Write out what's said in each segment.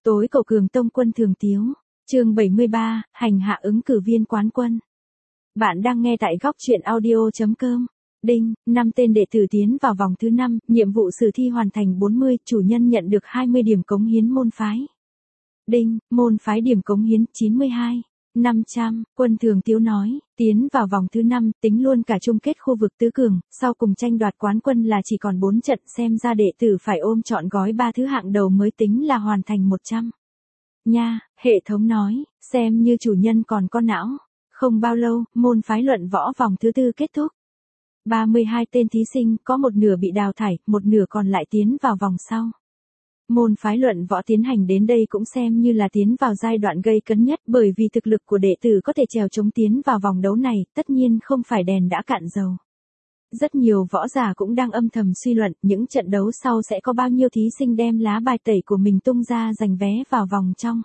Tối cầu cường tông quân Thường Tiếu. Chương 73, hành hạ ứng cử viên quán quân. Bạn đang nghe tại góc truyện audio.com. Đinh, 5 tên đệ tử tiến vào vòng thứ 5, nhiệm vụ sử thi hoàn thành 40, chủ nhân nhận được 20 điểm cống hiến môn phái. Đinh, môn phái điểm cống hiến 92. 500, quân Thường Tiếu nói, tiến vào vòng thứ 5, tính luôn cả chung kết khu vực tứ cường, sau cùng tranh đoạt quán quân là chỉ còn 4 trận, xem ra đệ tử phải ôm trọn gói 3 thứ hạng đầu mới tính là hoàn thành 100. Nha, hệ thống nói, xem như chủ nhân còn có não. Không bao lâu, môn phái luận võ vòng thứ 4 kết thúc. 32 tên thí sinh, có một nửa bị đào thải, một nửa còn lại tiến vào vòng sau. Môn phái luận võ tiến hành đến đây cũng xem như là tiến vào giai đoạn gây cấn nhất, bởi vì thực lực của đệ tử có thể trèo chống tiến vào vòng đấu này, tất nhiên không phải đèn đã cạn dầu. Rất nhiều võ giả cũng đang âm thầm suy luận, những trận đấu sau sẽ có bao nhiêu thí sinh đem lá bài tẩy của mình tung ra giành vé vào vòng trong.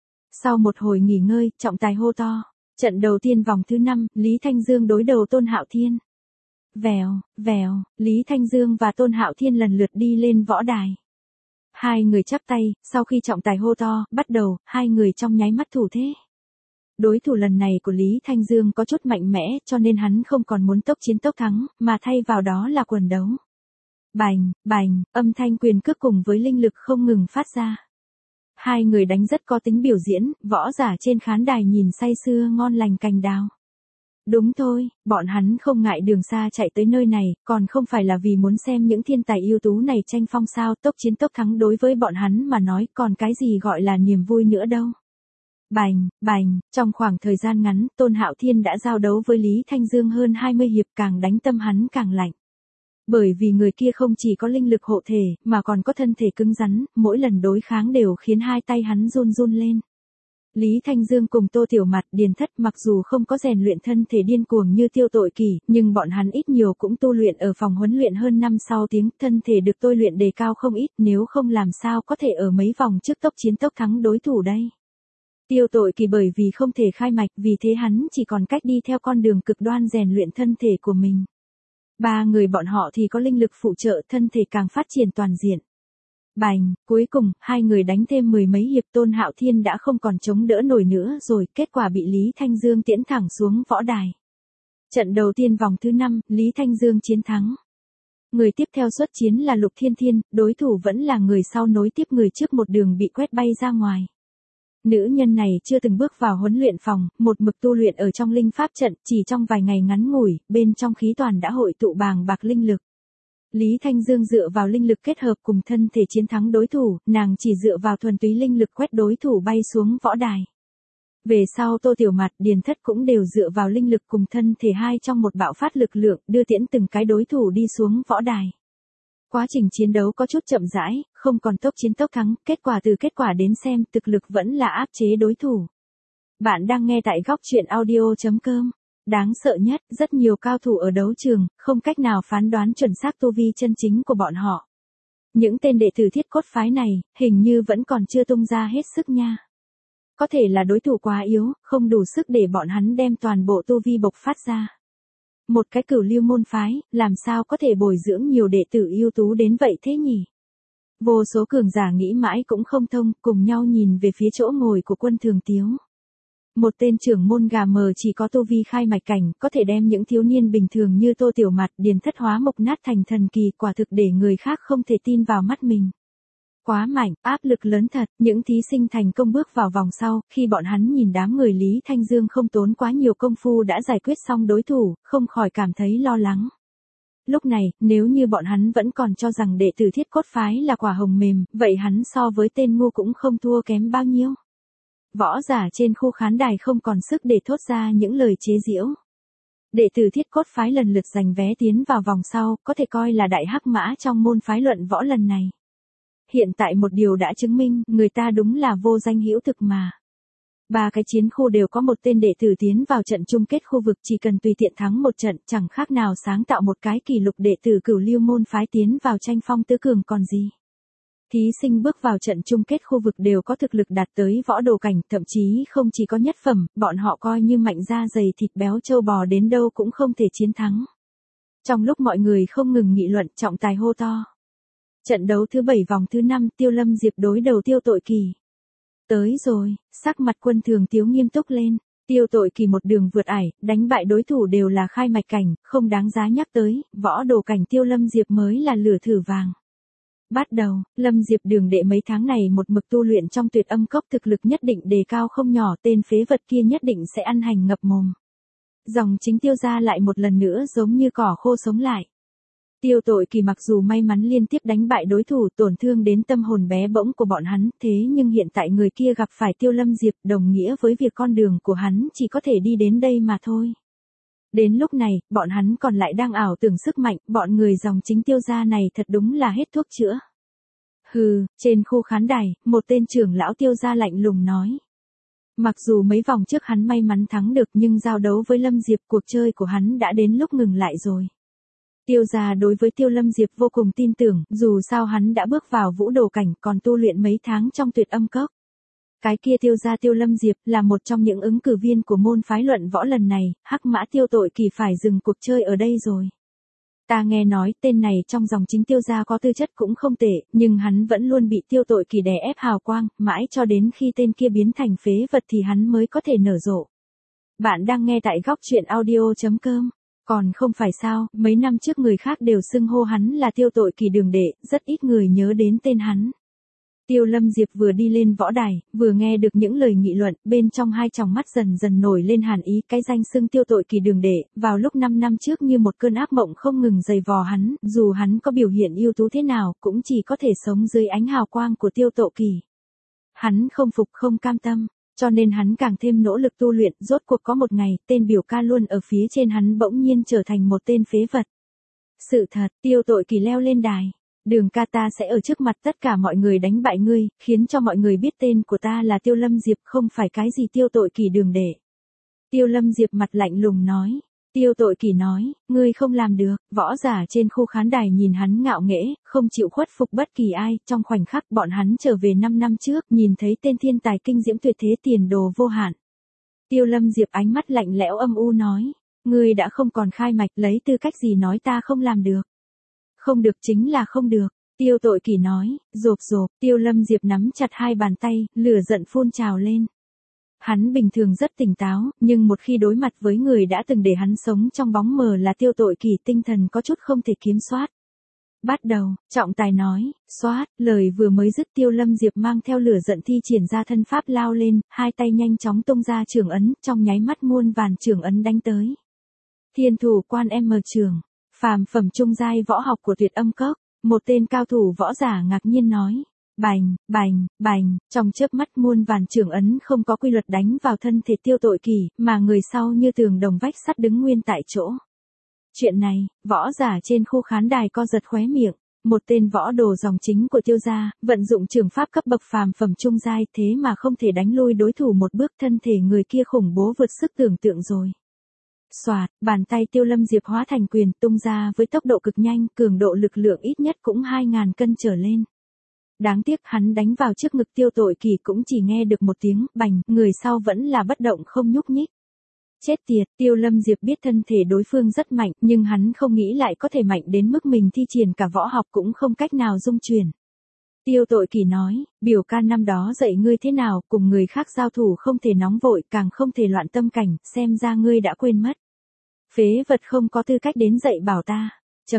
Sau một hồi nghỉ ngơi, trọng tài hô to. Trận đầu tiên vòng thứ 5, Lý Thanh Dương đối đầu Tôn Hạo Thiên. Vèo, vèo, Lý Thanh Dương và Tôn Hạo Thiên lần lượt đi lên võ đài. Hai người chắp tay, sau khi trọng tài hô to, bắt đầu, hai người trong nháy mắt thủ thế. Đối thủ lần này của Lý Thanh Dương có chút mạnh mẽ, cho nên hắn không còn muốn tốc chiến tốc thắng, mà thay vào đó là quần đấu. Bành, bành, âm thanh quyền cước cùng với linh lực không ngừng phát ra. Hai người đánh rất có tính biểu diễn, võ giả trên khán đài nhìn say sưa ngon lành cành đào. Đúng thôi, bọn hắn không ngại đường xa chạy tới nơi này, còn không phải là vì muốn xem những thiên tài ưu tú này tranh phong sao, tốc chiến tốc thắng đối với bọn hắn mà nói còn cái gì gọi là niềm vui nữa đâu. Bành, bành, trong khoảng thời gian ngắn, Tôn Hạo Thiên đã giao đấu với Lý Thanh Dương hơn 20 hiệp, càng đánh tâm hắn càng lạnh. Bởi vì người kia không chỉ có linh lực hộ thể, mà còn có thân thể cứng rắn, mỗi lần đối kháng đều khiến hai tay hắn run run lên. Lý Thanh Dương cùng Tô Tiểu Mạt, Điền Thất mặc dù không có rèn luyện thân thể điên cuồng như Tiêu Tội Kỷ, nhưng bọn hắn ít nhiều cũng tu luyện ở phòng huấn luyện hơn năm sau tiếng, thân thể được tôi luyện đề cao không ít, nếu không làm sao có thể ở mấy vòng trước tốc chiến tốc thắng đối thủ đây. Tiêu Tội Kỷ bởi vì không thể khai mạch, vì thế hắn chỉ còn cách đi theo con đường cực đoan rèn luyện thân thể của mình. Ba người bọn họ thì có linh lực phụ trợ, thân thể càng phát triển toàn diện. Bành, cuối cùng, hai người đánh thêm mười mấy hiệp, Tôn Hạo Thiên đã không còn chống đỡ nổi nữa rồi, kết quả bị Lý Thanh Dương tiễn thẳng xuống võ đài. Trận đầu tiên vòng thứ 5, Lý Thanh Dương chiến thắng. Người tiếp theo xuất chiến là Lục Thiên Thiên, đối thủ vẫn là người sau nối tiếp người trước một đường bị quét bay ra ngoài. Nữ nhân này chưa từng bước vào huấn luyện phòng, một mực tu luyện ở trong linh pháp trận, chỉ trong vài ngày ngắn ngủi, bên trong khí toàn đã hội tụ bàng bạc linh lực. Lý Thanh Dương dựa vào linh lực kết hợp cùng thân thể chiến thắng đối thủ, nàng chỉ dựa vào thuần túy linh lực quét đối thủ bay xuống võ đài. Về sau Tô Tiểu Mạt, Điền Thất cũng đều dựa vào linh lực cùng thân thể hai trong một bạo phát lực lượng, đưa tiễn từng cái đối thủ đi xuống võ đài. Quá trình chiến đấu có chút chậm rãi, không còn tốc chiến tốc thắng, kết quả từ kết quả đến xem, thực lực vẫn là áp chế đối thủ. Bạn đang nghe tại góc truyện audio.com. Đáng sợ nhất, rất nhiều cao thủ ở đấu trường, không cách nào phán đoán chuẩn xác tu vi chân chính của bọn họ. Những tên đệ tử Thiết Cốt phái này, hình như vẫn còn chưa tung ra hết sức nha. Có thể là đối thủ quá yếu, không đủ sức để bọn hắn đem toàn bộ tu vi bộc phát ra. Một cái Cửu Lưu môn phái, làm sao có thể bồi dưỡng nhiều đệ tử ưu tú đến vậy thế nhỉ? Vô số cường giả nghĩ mãi cũng không thông, cùng nhau nhìn về phía chỗ ngồi của quân Thường Tiếu. Một tên trưởng môn gà mờ chỉ có tu vi khai mạch cảnh, có thể đem những thiếu niên bình thường như Tô Tiểu Mạt, Điền Thất hóa mộc nát thành thần kỳ, quả thực để người khác không thể tin vào mắt mình. Quá mạnh, áp lực lớn thật, những thí sinh thành công bước vào vòng sau, khi bọn hắn nhìn đám người Lý Thanh Dương không tốn quá nhiều công phu đã giải quyết xong đối thủ, không khỏi cảm thấy lo lắng. Lúc này, nếu như bọn hắn vẫn còn cho rằng đệ tử Thiết Cốt phái là quả hồng mềm, vậy hắn so với tên ngu cũng không thua kém bao nhiêu. Võ giả trên khu khán đài không còn sức để thốt ra những lời chế giễu. Đệ tử Thiết Cốt phái lần lượt giành vé tiến vào vòng sau, có thể coi là đại hắc mã trong môn phái luận võ lần này. Hiện tại một điều đã chứng minh, người ta đúng là vô danh hữu thực mà. Ba cái chiến khu đều có một tên đệ tử tiến vào trận chung kết khu vực, chỉ cần tùy tiện thắng một trận, chẳng khác nào sáng tạo một cái kỷ lục đệ tử Cửu Lưu môn phái tiến vào tranh phong tứ cường còn gì. Thí sinh bước vào trận chung kết khu vực đều có thực lực đạt tới võ đồ cảnh, thậm chí không chỉ có nhất phẩm, bọn họ coi như mạnh da dày thịt béo trâu bò đến đâu cũng không thể chiến thắng. Trong lúc mọi người không ngừng nghị luận, trọng tài hô to. Trận đấu thứ 7 vòng thứ 5, Tiêu Lâm Diệp đối đầu Tiêu Tội Kỷ. Tới rồi, sắc mặt Quân Thường Tiếu nghiêm túc lên. Tiêu Tội Kỳ một đường vượt ải, đánh bại đối thủ đều là khai mạch cảnh, không đáng giá nhắc tới, võ đồ cảnh Tiêu Lâm Diệp mới là lửa thử vàng. Bắt đầu, Lâm Diệp đường đệ mấy tháng này một mực tu luyện trong Tuyệt Âm Cốc, thực lực nhất định đề cao không nhỏ, tên phế vật kia nhất định sẽ ăn hành ngập mồm. Dòng chính Tiêu gia lại một lần nữa giống như cỏ khô sống lại. Tiêu Tội Kỳ mặc dù may mắn liên tiếp đánh bại đối thủ, tổn thương đến tâm hồn bé bỗng của bọn hắn, thế nhưng hiện tại người kia gặp phải Tiêu Lâm Diệp, đồng nghĩa với việc con đường của hắn chỉ có thể đi đến đây mà thôi. Đến lúc này, bọn hắn còn lại đang ảo tưởng sức mạnh, bọn người dòng chính Tiêu gia này thật đúng là hết thuốc chữa. Hừ, trên khu khán đài, một tên trưởng lão Tiêu gia lạnh lùng nói. Mặc dù mấy vòng trước hắn may mắn thắng được, nhưng giao đấu với Lâm Diệp, cuộc chơi của hắn đã đến lúc ngừng lại rồi. Tiêu gia đối với Tiêu Lâm Diệp vô cùng tin tưởng, dù sao hắn đã bước vào vũ đồ cảnh, còn tu luyện mấy tháng trong Tuyệt Âm Cốc. Cái kia Tiêu gia Tiêu Lâm Diệp là một trong những ứng cử viên của môn phái luận võ lần này, hắc mã Tiêu Tội Kỳ phải dừng cuộc chơi ở đây rồi. Ta nghe nói tên này trong dòng chính Tiêu gia có tư chất cũng không tệ, nhưng hắn vẫn luôn bị Tiêu Tội Kỳ đè ép hào quang, mãi cho đến khi tên kia biến thành phế vật thì hắn mới có thể nở rộ. Bạn đang nghe tại góc truyện audio.com. Còn không phải sao, mấy năm trước người khác đều xưng hô hắn là Tiêu Tội Kỳ đường đệ, rất ít người nhớ đến tên hắn. Tiêu Lâm Diệp vừa đi lên võ đài, vừa nghe được những lời nghị luận, bên trong hai tròng mắt dần dần nổi lên hàn ý, cái danh xưng Tiêu Tội Kỳ đường đệ, vào lúc 5 năm trước như một cơn ác mộng không ngừng dày vò hắn, dù hắn có biểu hiện ưu tú thế nào, cũng chỉ có thể sống dưới ánh hào quang của Tiêu Tội Kỳ. Hắn không phục không cam tâm, cho nên hắn càng thêm nỗ lực tu luyện, rốt cuộc có một ngày, tên biểu ca luôn ở phía trên hắn bỗng nhiên trở thành một tên phế vật. Sự thật, Tiêu Tội Kỳ leo lên đài. Đường ca, ta sẽ ở trước mặt tất cả mọi người đánh bại ngươi, khiến cho mọi người biết tên của ta là Tiêu Lâm Diệp, không phải cái gì Tiêu Tội Kỳ đường đệ. Tiêu Lâm Diệp mặt lạnh lùng nói. Tiêu Tội Kỳ nói, ngươi không làm được. Võ giả trên khu khán đài nhìn hắn ngạo nghễ, không chịu khuất phục bất kỳ ai. Trong khoảnh khắc bọn hắn trở về 5 năm trước, nhìn thấy tên thiên tài kinh diễm tuyệt thế, tiền đồ vô hạn. Tiêu Lâm Diệp ánh mắt lạnh lẽo âm u nói, ngươi đã không còn khai mạch, lấy tư cách gì nói ta không làm được. Không được chính là không được. Tiêu Tội Kỳ nói, rộp rộp. Tiêu Lâm Diệp nắm chặt hai bàn tay, lửa giận phun trào lên. Hắn bình thường rất tỉnh táo, nhưng một khi đối mặt với người đã từng để hắn sống trong bóng mờ là Tiêu Tội Kỳ, tinh thần có chút không thể kiểm soát. Bắt đầu, trọng tài nói, xoát, lời vừa mới dứt Tiêu Lâm Diệp mang theo lửa giận thi triển ra thân pháp lao lên, hai tay nhanh chóng tung ra trường ấn, trong nháy mắt muôn vàn trường ấn đánh tới. Thiên Thủ Quan M trường, phàm phẩm trung giai võ học của Tuyệt Âm Cốc, một tên cao thủ võ giả ngạc nhiên nói. Bành, bành, bành, trong chớp mắt muôn vàn trường ấn không có quy luật đánh vào thân thể Tiêu Tội Kỳ, mà người sau như tường đồng vách sắt đứng nguyên tại chỗ. Chuyện này, võ giả trên khu khán đài co giật khóe miệng, một tên võ đồ dòng chính của Tiêu gia, vận dụng trường pháp cấp bậc phàm phẩm trung giai, thế mà không thể đánh lui đối thủ một bước, thân thể người kia khủng bố vượt sức tưởng tượng rồi. Xoạt, bàn tay Tiêu Lâm Diệp hóa thành quyền tung ra với tốc độ cực nhanh, cường độ lực lượng ít nhất cũng 2.000 cân trở lên. Đáng tiếc hắn đánh vào trước ngực Tiêu Tội Kỳ cũng chỉ nghe được một tiếng bành, người sau vẫn là bất động không nhúc nhích. Chết tiệt, Tiêu Lâm Diệp biết thân thể đối phương rất mạnh, nhưng hắn không nghĩ lại có thể mạnh đến mức mình thi triển cả võ học cũng không cách nào dung chuyển. Tiêu Tội Kỳ nói, biểu ca năm đó dạy ngươi thế nào, cùng người khác giao thủ không thể nóng vội, càng không thể loạn tâm cảnh, xem ra ngươi đã quên mất. Phế vật không có tư cách đến dạy bảo ta.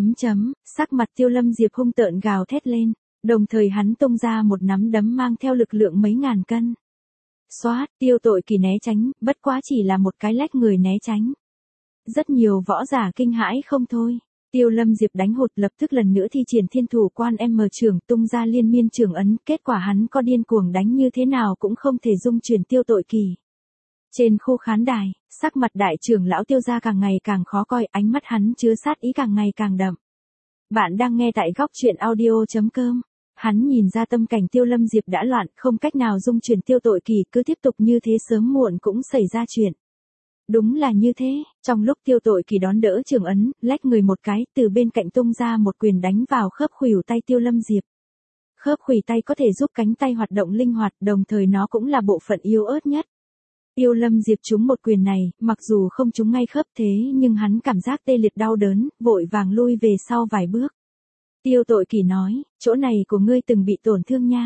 Sắc mặt Tiêu Lâm Diệp hung tợn gào thét lên, đồng thời hắn tung ra một nắm đấm mang theo lực lượng mấy ngàn cân. Xoát, Tiêu Tội Kỳ né tránh, bất quá chỉ là một cái lách người né tránh. Rất nhiều võ giả kinh hãi không thôi. Tiêu Lâm Diệp đánh hụt, lập tức lần nữa thi triển Thiên Thủ Quan M trường, tung ra liên miên trường ấn, kết quả hắn có điên cuồng đánh như thế nào cũng không thể dung chuyển Tiêu Tội Kỳ. Trên khu khán đài, sắc mặt đại trưởng lão Tiêu gia càng ngày càng khó coi, ánh mắt hắn chứa sát ý càng ngày càng đậm. Bạn đang nghe tại góc truyện audio.com. Hắn nhìn ra tâm cảnh Tiêu Lâm Diệp đã loạn, không cách nào dung chuyển Tiêu Tội Kỳ, cứ tiếp tục như thế sớm muộn cũng xảy ra chuyện. Đúng là như thế, trong lúc Tiêu Tội Kỳ đón đỡ trường ấn, lách người một cái, từ bên cạnh tung ra một quyền đánh vào khớp khuỷu tay Tiêu Lâm Diệp. Khớp khuỷu tay có thể giúp cánh tay hoạt động linh hoạt, đồng thời nó cũng là bộ phận yếu ớt nhất. Tiêu Lâm Diệp trúng một quyền này, mặc dù không trúng ngay khớp thế nhưng hắn cảm giác tê liệt đau đớn, vội vàng lui về sau vài bước. Tiêu Tội Kỳ nói, chỗ này của ngươi từng bị tổn thương nha.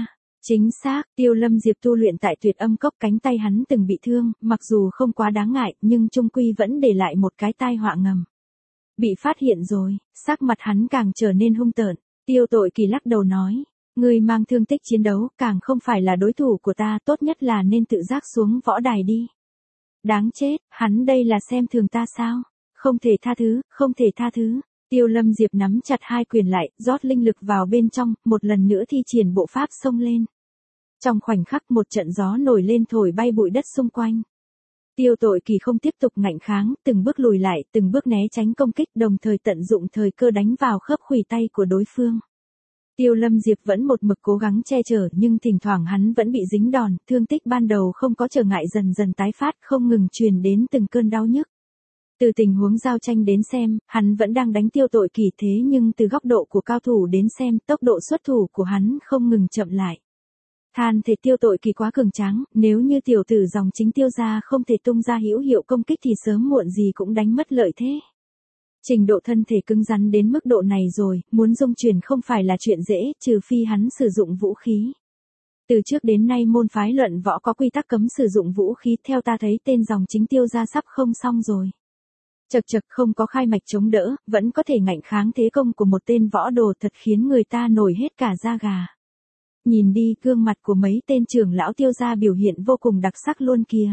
Chính xác, Tiêu Lâm Diệp tu luyện tại Tuyệt Âm Cốc, cánh tay hắn từng bị thương, mặc dù không quá đáng ngại, nhưng chung quy vẫn để lại một cái tai họa ngầm. Bị phát hiện rồi, sắc mặt hắn càng trở nên hung tợn. Tiêu Tội Kỳ lắc đầu nói, ngươi mang thương tích chiến đấu, càng không phải là đối thủ của ta, tốt nhất là nên tự giác xuống võ đài đi. Đáng chết, hắn đây là xem thường ta sao? Không thể tha thứ, không thể tha thứ. Tiêu Lâm Diệp nắm chặt hai quyền lại, rót linh lực vào bên trong, một lần nữa thi triển bộ pháp xông lên. Trong khoảnh khắc một trận gió nổi lên thổi bay bụi đất xung quanh. Tiêu Tội Kỳ không tiếp tục ngạnh kháng, từng bước lùi lại, từng bước né tránh công kích, đồng thời tận dụng thời cơ đánh vào khớp khuỷu tay của đối phương. Tiêu Lâm Diệp vẫn một mực cố gắng che chở, nhưng thỉnh thoảng hắn vẫn bị dính đòn, thương tích ban đầu không có trở ngại dần dần tái phát, không ngừng truyền đến từng cơn đau nhức. Từ tình huống giao tranh đến xem, hắn vẫn đang đánh Tiêu Tội Kỳ, thế nhưng từ góc độ của cao thủ đến xem, tốc độ xuất thủ của hắn không ngừng chậm lại. Than thể Tiêu Tội Kỳ quá cường tráng, nếu như tiểu tử dòng chính Tiêu gia không thể tung ra hữu hiệu công kích thì sớm muộn gì cũng đánh mất lợi thế. Trình độ thân thể cứng rắn đến mức độ này rồi, muốn dung chuyển không phải là chuyện dễ, trừ phi hắn sử dụng vũ khí. Từ trước đến nay môn phái luận võ có quy tắc cấm sử dụng vũ khí, theo ta thấy tên dòng chính Tiêu gia sắp không xong rồi. Chật chật, không có khai mạch chống đỡ, vẫn có thể ngạnh kháng thế công của một tên võ đồ, thật khiến người ta nổi hết cả da gà. Nhìn đi, gương mặt của mấy tên trưởng lão Tiêu gia biểu hiện vô cùng đặc sắc luôn kìa.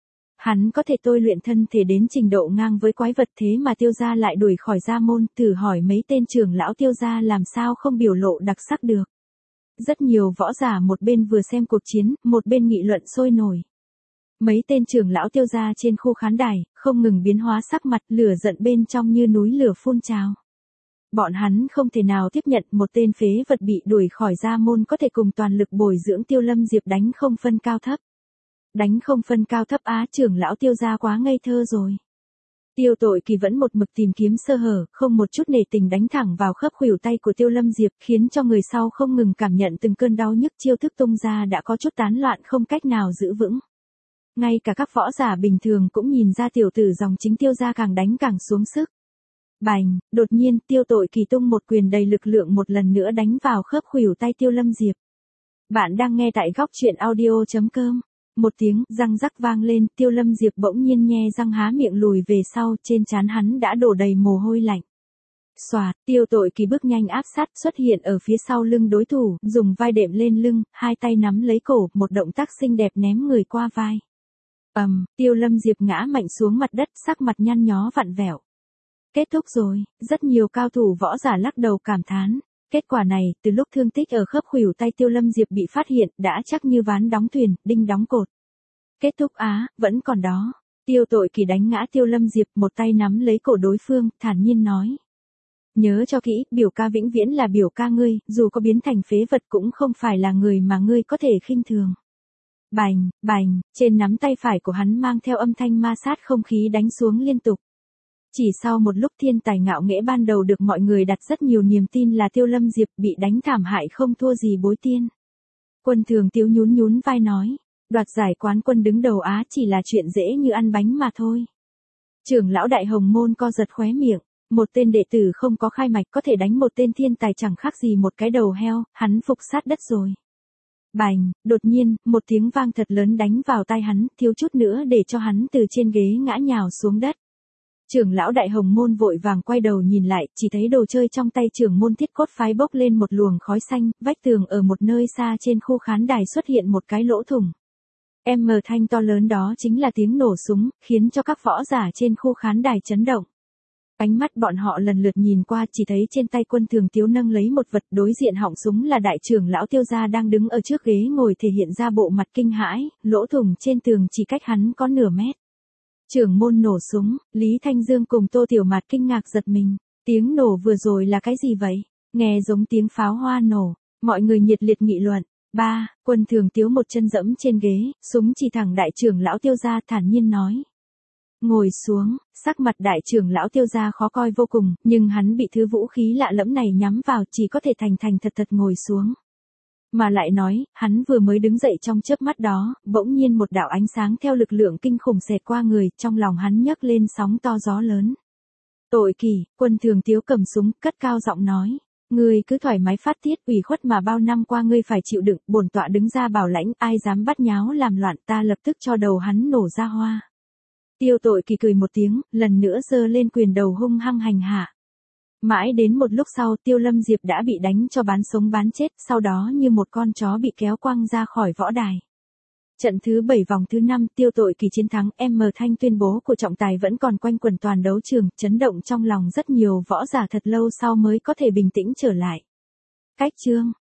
Hắn có thể tôi luyện thân thể đến trình độ ngang với quái vật, thế mà Tiêu gia lại đuổi khỏi gia môn, thử hỏi mấy tên trưởng lão Tiêu gia làm sao không biểu lộ đặc sắc được. Rất nhiều võ giả một bên vừa xem cuộc chiến, một bên nghị luận sôi nổi. Mấy tên trưởng lão Tiêu gia trên khu khán đài, không ngừng biến hóa sắc mặt, lửa giận bên trong như núi lửa phun trào. Bọn hắn không thể nào tiếp nhận một tên phế vật bị đuổi khỏi gia môn có thể cùng toàn lực bồi dưỡng Tiêu Lâm Diệp đánh không phân cao thấp. Đánh không phân cao thấp á, trưởng lão Tiêu gia quá ngây thơ rồi. Tiêu Tội Kỳ vẫn một mực tìm kiếm sơ hở, không một chút nể tình đánh thẳng vào khớp khuỷu tay của Tiêu Lâm Diệp, khiến cho người sau không ngừng cảm nhận từng cơn đau nhức, chiêu thức tung ra đã có chút tán loạn, không cách nào giữ vững. Ngay cả các võ giả bình thường cũng nhìn ra tiểu tử dòng chính Tiêu gia càng đánh càng xuống sức. Bành, đột nhiên Tiêu Tội Kỳ tung một quyền đầy lực lượng một lần nữa đánh vào khớp khuỷu tay Tiêu Lâm Diệp. Bạn đang nghe tại góc truyện audio.com. Một tiếng răng rắc vang lên, Tiêu Lâm Diệp bỗng nhiên nhe răng há miệng lùi về sau, trên trán hắn đã đổ đầy mồ hôi lạnh. Xoạt, Tiêu Tội Kỳ bước nhanh áp sát, xuất hiện ở phía sau lưng đối thủ, dùng vai đệm lên lưng, hai tay nắm lấy cổ, một động tác xinh đẹp ném người qua vai. Tiêu Lâm Diệp ngã mạnh xuống mặt đất, sắc mặt nhăn nhó vặn vẹo. Kết thúc rồi, rất nhiều cao thủ võ giả lắc đầu cảm thán. Kết quả này, từ lúc thương tích ở khớp khuỷu tay Tiêu Lâm Diệp bị phát hiện, đã chắc như ván đóng thuyền, đinh đóng cột. Kết thúc á, vẫn còn đó. Tiêu Tội Kỳ đánh ngã Tiêu Lâm Diệp, một tay nắm lấy cổ đối phương, thản nhiên nói. Nhớ cho kỹ, biểu ca vĩnh viễn là biểu ca ngươi, dù có biến thành phế vật cũng không phải là người mà ngươi có thể khinh thường. Bành, bành, trên nắm tay phải của hắn mang theo âm thanh ma sát không khí đánh xuống liên tục. Chỉ sau một lúc, thiên tài ngạo nghễ ban đầu được mọi người đặt rất nhiều niềm tin là Tiêu Lâm Diệp bị đánh thảm hại không thua gì Bối Tiên. Quân Thường Tiếu nhún nhún vai nói, đoạt giải quán quân đứng đầu Á chỉ là chuyện dễ như ăn bánh mà thôi. Trưởng lão Đại Hồng Môn co giật khóe miệng, một tên đệ tử không có khai mạch có thể đánh một tên thiên tài chẳng khác gì một cái đầu heo, hắn phục sát đất rồi. Bành, đột nhiên, một tiếng vang thật lớn đánh vào tai hắn, thiếu chút nữa để cho hắn từ trên ghế ngã nhào xuống đất. Trưởng lão Đại Hồng Môn vội vàng quay đầu nhìn lại, chỉ thấy đồ chơi trong tay trưởng môn Thiết Cốt phái bốc lên một luồng khói xanh, vách tường ở một nơi xa trên khu khán đài xuất hiện một cái lỗ thủng. Thanh to lớn đó chính là tiếng nổ súng, khiến cho các võ giả trên khu khán đài chấn động. Ánh mắt bọn họ lần lượt nhìn qua, chỉ thấy trên tay Quân Thường Tiếu nâng lấy một vật, đối diện họng súng là đại trưởng lão Tiêu gia đang đứng ở trước ghế ngồi thể hiện ra bộ mặt kinh hãi, lỗ thủng trên tường chỉ cách hắn có nửa mét. Trưởng môn nổ súng, Lý Thanh Dương cùng Tô Tiểu Mạt kinh ngạc giật mình, tiếng nổ vừa rồi là cái gì vậy? Nghe giống tiếng pháo hoa nổ, mọi người nhiệt liệt nghị luận. Quân Thường Tiếu một chân dẫm trên ghế, súng chỉ thẳng đại trưởng lão Tiêu gia, thản nhiên nói. Ngồi xuống, sắc mặt đại trưởng lão Tiêu gia khó coi vô cùng, nhưng hắn bị thứ vũ khí lạ lẫm này nhắm vào, chỉ có thể thành thành thật thật ngồi xuống. Mà lại nói, hắn vừa mới đứng dậy trong chớp mắt đó, bỗng nhiên một đạo ánh sáng theo lực lượng kinh khủng xẹt qua người, trong lòng hắn nhấc lên sóng to gió lớn. Tội Kỳ, Quân Thường Tiếu cầm súng, cất cao giọng nói. Ngươi cứ thoải mái phát tiết, ủy khuất mà bao năm qua ngươi phải chịu đựng, bổn tọa đứng ra bảo lãnh, ai dám bắt nháo làm loạn ta lập tức cho đầu hắn nổ ra hoa. Tiêu Tội Kỳ cười một tiếng, lần nữa giơ lên quyền đầu hung hăng hành hạ. Mãi đến một lúc sau Tiêu Lâm Diệp đã bị đánh cho bán sống bán chết, sau đó như một con chó bị kéo quăng ra khỏi võ đài. Trận thứ 7 vòng thứ 5 Tiêu Tội Kỳ chiến thắng, M Thanh tuyên bố của trọng tài vẫn còn quanh quẩn toàn đấu trường, chấn động trong lòng rất nhiều võ giả thật lâu sau mới có thể bình tĩnh trở lại. Cách chương